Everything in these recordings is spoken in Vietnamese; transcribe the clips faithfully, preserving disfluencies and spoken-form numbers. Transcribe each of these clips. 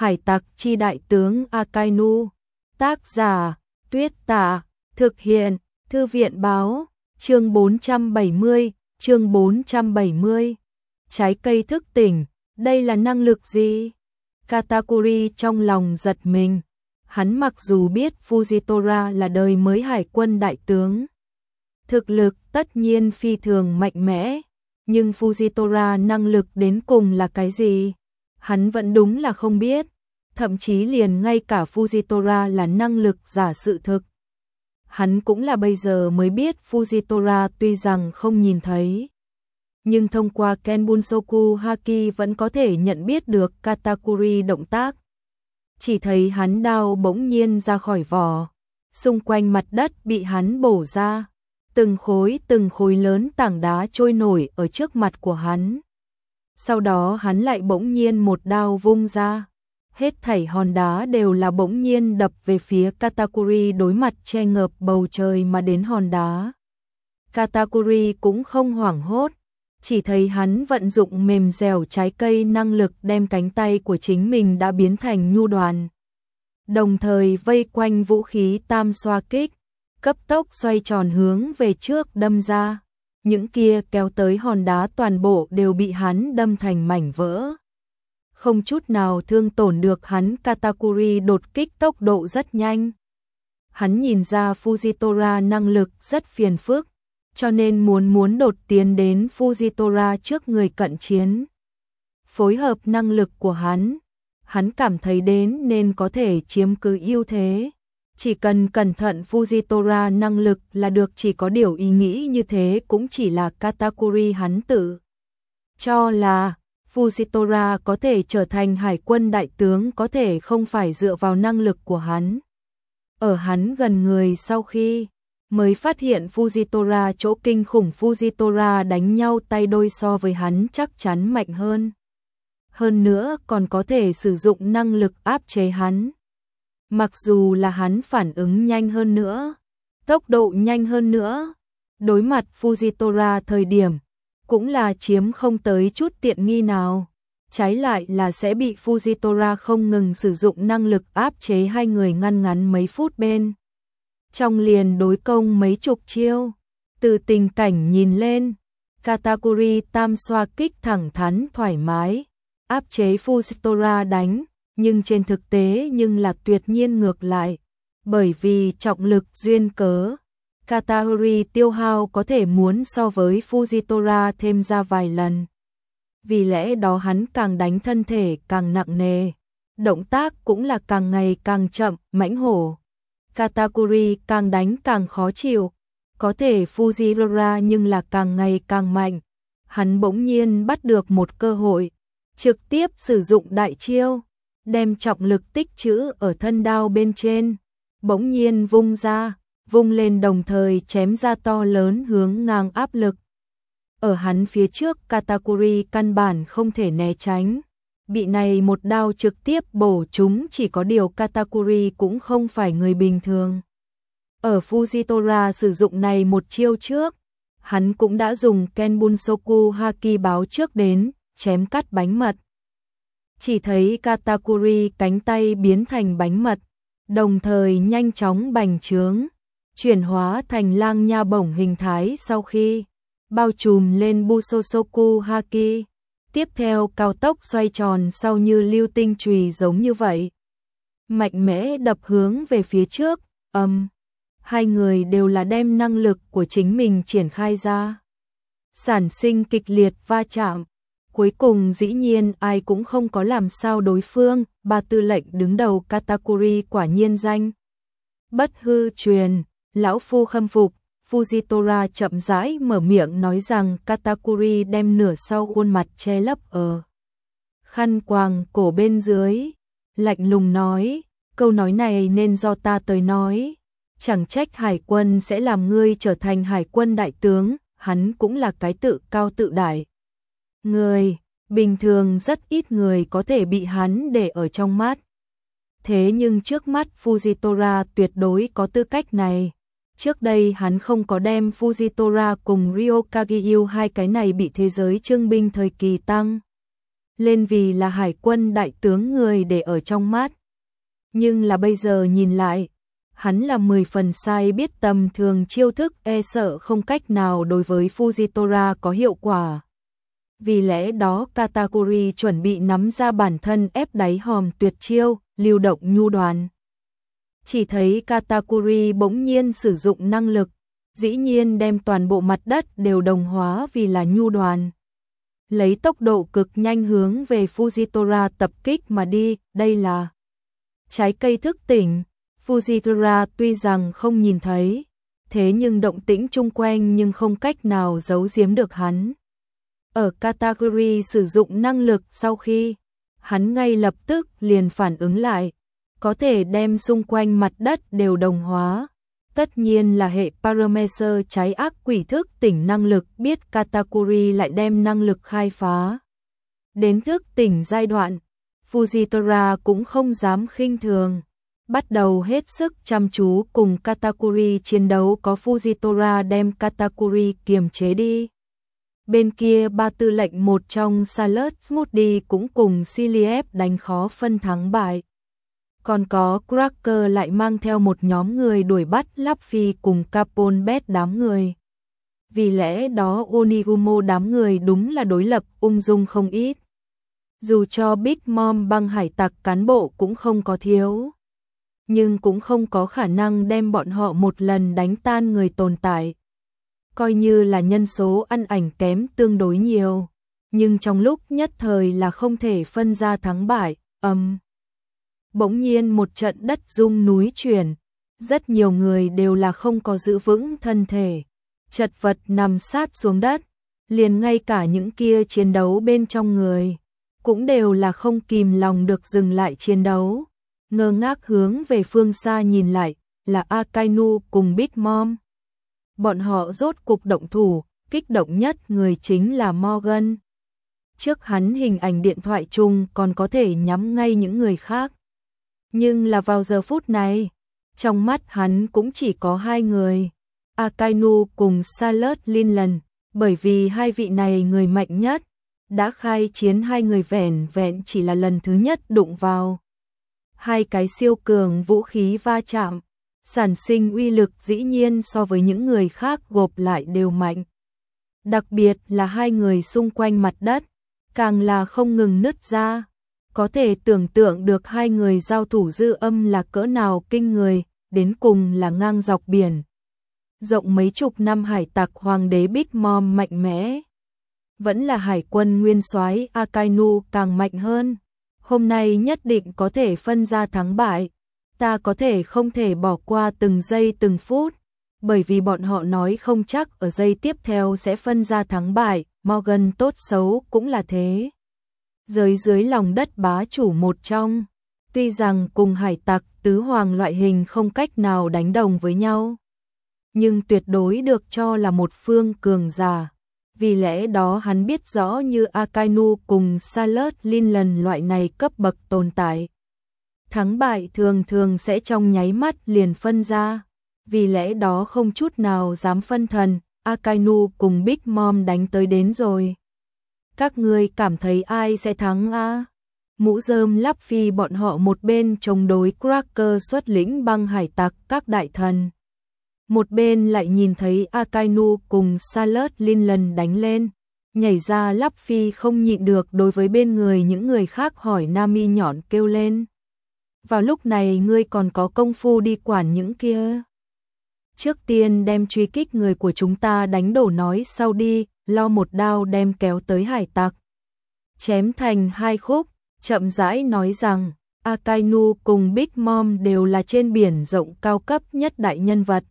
Hải tặc chi đại tướng Akainu. Tác giả, Tuyết Tả. Thực hiện, Thư viện báo. Chương bốn trăm bảy mươi, chương bốn trăm bảy mươi. Trái cây thức tỉnh, đây là năng lực gì? Katakuri trong lòng giật mình. Hắn mặc dù biết Fujitora là đời mới hải quân đại tướng, thực lực tất nhiên phi thường mạnh mẽ, nhưng Fujitora năng lực đến cùng là cái gì? Hắn vẫn đúng là không biết, thậm chí liền ngay cả Fujitora là năng lực giả sự thực. Hắn cũng là bây giờ mới biết Fujitora tuy rằng không nhìn thấy, nhưng thông qua Kenbunsoku Haki vẫn có thể nhận biết được Katakuri động tác. Chỉ thấy hắn đao bỗng nhiên ra khỏi vỏ, xung quanh mặt đất bị hắn bổ ra, từng khối từng khối lớn tảng đá trôi nổi ở trước mặt của hắn. Sau đó hắn lại bỗng nhiên một đao vung ra, hết thảy hòn đá đều là bỗng nhiên đập về phía Katakuri, đối mặt che ngợp bầu trời mà đến hòn đá. Katakuri cũng không hoảng hốt, chỉ thấy hắn vận dụng mềm dẻo trái cây năng lực đem cánh tay của chính mình đã biến thành nhu đoàn, đồng thời vây quanh vũ khí tam xoa kích, cấp tốc xoay tròn hướng về trước đâm ra. Những kia kéo tới hòn đá toàn bộ đều bị hắn đâm thành mảnh vỡ, không chút nào thương tổn được hắn. Katakuri đột kích tốc độ rất nhanh. Hắn nhìn ra Fujitora năng lực rất phiền phức, cho nên muốn muốn đột tiến đến Fujitora trước người cận chiến. Phối hợp năng lực của hắn, hắn cảm thấy đến nên có thể chiếm cứ ưu thế. Chỉ cần cẩn thận Fujitora năng lực là được, chỉ có điều ý nghĩ như thế cũng chỉ là Katakuri hắn tự cho là Fujitora có thể trở thành hải quân đại tướng có thể không phải dựa vào năng lực của hắn. Ở hắn gần người sau khi mới phát hiện Fujitora chỗ kinh khủng. Fujitora đánh nhau tay đôi so với hắn chắc chắn mạnh hơn. Hơn nữa còn có thể sử dụng năng lực áp chế hắn. Mặc dù là hắn phản ứng nhanh hơn nữa, tốc độ nhanh hơn nữa, đối mặt Fujitora thời điểm cũng là chiếm không tới chút tiện nghi nào. Trái lại là sẽ bị Fujitora không ngừng sử dụng năng lực áp chế hai người ngăn ngắn mấy phút bên trong liền đối công mấy chục chiêu. Từ tình cảnh nhìn lên, Katakuri tam xoa kích thẳng thắn thoải mái, áp chế Fujitora đánh, nhưng trên thực tế nhưng là tuyệt nhiên ngược lại. Bởi vì trọng lực duyên cớ, Katakuri tiêu hao có thể muốn so với Fujitora thêm ra vài lần. Vì lẽ đó hắn càng đánh thân thể càng nặng nề, động tác cũng là càng ngày càng chậm, mãnh hổ. Katakuri càng đánh càng khó chịu, có thể Fujitora nhưng là càng ngày càng mạnh. Hắn bỗng nhiên bắt được một cơ hội, trực tiếp sử dụng đại chiêu, đem trọng lực tích trữ ở thân đao bên trên, bỗng nhiên vung ra, vung lên đồng thời chém ra to lớn hướng ngang áp lực. Ở hắn phía trước Katakuri căn bản không thể né tránh, bị này một đao trực tiếp bổ trúng. Chỉ có điều Katakuri cũng không phải người bình thường. Ở Fujitora sử dụng này một chiêu trước, hắn cũng đã dùng Kenbunsoku Haki báo trước đến, chém cắt bánh mật. Chỉ thấy Katakuri cánh tay biến thành bánh mật, đồng thời nhanh chóng bành trướng, chuyển hóa thành lang nha bổng hình thái sau khi bao trùm lên Busosoku Haki. Tiếp theo cao tốc xoay tròn sau như lưu tinh chùy giống như vậy, mạnh mẽ đập hướng về phía trước. Âm, um, hai người đều là đem năng lực của chính mình triển khai ra, sản sinh kịch liệt va chạm. Cuối cùng dĩ nhiên ai cũng không có làm sao đối phương. Ba tư lệnh đứng đầu Katakuri quả nhiên danh bất hư truyền, lão phu khâm phục. Fujitora chậm rãi mở miệng nói rằng Katakuri đem nửa sau khuôn mặt che lấp ở khăn quàng cổ bên dưới, lạnh lùng nói, câu nói này nên do ta tới nói, chẳng trách hải quân sẽ làm ngươi trở thành hải quân đại tướng. Hắn cũng là cái tự cao tự đại người, bình thường rất ít người có thể bị hắn để ở trong mắt. Thế nhưng trước mắt Fujitora tuyệt đối có tư cách này. Trước đây hắn không có đem Fujitora cùng Ryokagyu hai cái này bị thế giới trưng binh thời kỳ tăng lên vì là hải quân đại tướng người để ở trong mắt. Nhưng là bây giờ nhìn lại, hắn là mười phần sai biết tầm thường chiêu thức e sợ không cách nào đối với Fujitora có hiệu quả. Vì lẽ đó Katakuri chuẩn bị nắm ra bản thân ép đáy hòm tuyệt chiêu, lưu động nhu đoàn. Chỉ thấy Katakuri bỗng nhiên sử dụng năng lực, dĩ nhiên đem toàn bộ mặt đất đều đồng hóa vì là nhu đoàn. Lấy tốc độ cực nhanh hướng về Fujitora tập kích mà đi, đây là trái cây thức tỉnh. Fujitora tuy rằng không nhìn thấy, thế nhưng động tĩnh chung quanh nhưng không cách nào giấu giếm được hắn. Ở Katakuri sử dụng năng lực sau khi, hắn ngay lập tức liền phản ứng lại, có thể đem xung quanh mặt đất đều đồng hóa. Tất nhiên là hệ Paramecer trái ác quỷ thức tỉnh năng lực, biết Katakuri lại đem năng lực khai phá. Đến thức tỉnh giai đoạn, Fujitora cũng không dám khinh thường, bắt đầu hết sức chăm chú cùng Katakuri chiến đấu, có Fujitora đem Katakuri kiềm chế đi. Bên kia ba tư lệnh một trong Salad Smoothie cũng cùng Siliev đánh khó phân thắng bại. Còn có Cracker lại mang theo một nhóm người đuổi bắt Luffy cùng Capone đám người. Vì lẽ đó Onigumo đám người đúng là đối lập ung dung không ít. Dù cho Big Mom băng hải tặc cán bộ cũng không có thiếu, nhưng cũng không có khả năng đem bọn họ một lần đánh tan người tồn tại. Coi như là nhân số ăn ảnh kém tương đối nhiều, nhưng trong lúc nhất thời là không thể phân ra thắng bại. Âm. Um, bỗng nhiên một trận đất rung núi chuyển, rất nhiều người đều là không có giữ vững thân thể, chật vật nằm sát xuống đất, liền ngay cả những kia chiến đấu bên trong người cũng đều là không kìm lòng được dừng lại chiến đấu, ngơ ngác hướng về phương xa nhìn lại, là Akainu cùng Big Mom. Bọn họ rốt cục động thủ, kích động nhất người chính là Morgan. Trước hắn hình ảnh điện thoại chung còn có thể nhắm ngay những người khác. Nhưng là vào giờ phút này, trong mắt hắn cũng chỉ có hai người, Akainu cùng Salad Linlan, bởi vì hai vị này người mạnh nhất, đã khai chiến hai người vẻn vẹn chỉ là lần thứ nhất đụng vào. Hai cái siêu cường vũ khí va chạm, sản sinh uy lực dĩ nhiên so với những người khác gộp lại đều mạnh. Đặc biệt là hai người xung quanh mặt đất, càng là không ngừng nứt ra. Có thể tưởng tượng được hai người giao thủ dư âm là cỡ nào kinh người, đến cùng là ngang dọc biển. Rộng mấy chục năm hải tặc hoàng đế Big Mom mạnh mẽ. Vẫn là hải quân nguyên soái Akainu càng mạnh hơn. Hôm nay nhất định có thể phân ra thắng bại. Ta có thể không thể bỏ qua từng giây từng phút, bởi vì bọn họ nói không chắc ở giây tiếp theo sẽ phân ra thắng bại. Morgan tốt xấu cũng là thế. Giới dưới lòng đất bá chủ một trong, tuy rằng cùng hải tặc tứ hoàng loại hình không cách nào đánh đồng với nhau, nhưng tuyệt đối được cho là một phương cường giả. Vì lẽ đó hắn biết rõ như Akainu cùng Salad Linlan loại này cấp bậc tồn tại, thắng bại thường thường sẽ trong nháy mắt liền phân ra. Vì lẽ đó không chút nào dám phân thần, Akainu cùng Big Mom đánh tới đến rồi. Các ngươi cảm thấy ai sẽ thắng a? Mũ rơm Luffy bọn họ một bên chống đối Cracker xuất lĩnh băng hải tặc các đại thần, một bên lại nhìn thấy Akainu cùng Salad Linlan đánh lên, nhảy ra. Luffy không nhịn được đối với bên người những người khác hỏi Nami nhọn kêu lên. Vào lúc này ngươi còn có công phu đi quản những kia? Trước tiên đem truy kích người của chúng ta đánh đổ nói sau đi, lo một đao đem kéo tới hải tặc, chém thành hai khúc, chậm rãi nói rằng, Akainu cùng Big Mom đều là trên biển rộng cao cấp nhất đại nhân vật.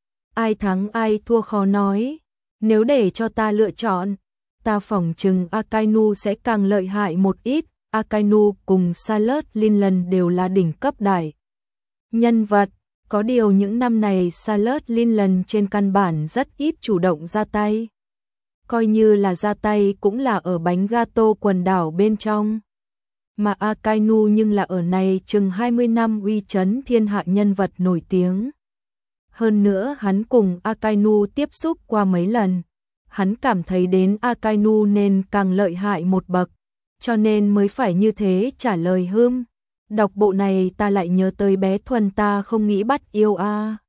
Ai thắng ai thua khó nói, nếu để cho ta lựa chọn, ta phỏng chừng Akainu sẽ càng lợi hại một ít. Akainu cùng Salad Linlan đều là đỉnh cấp đại nhân vật, có điều những năm này Salad Linlan trên căn bản rất ít chủ động ra tay. Coi như là ra tay cũng là ở bánh gato quần đảo bên trong. Mà Akainu nhưng là ở này chừng hai mươi năm uy chấn thiên hạ nhân vật nổi tiếng. Hơn nữa hắn cùng Akainu tiếp xúc qua mấy lần, hắn cảm thấy đến Akainu nên càng lợi hại một bậc. cho nên mới phải như thế trả lời hưm. Đọc bộ này ta lại nhớ tới bé Thuần ta không nghĩ bắt yêu a.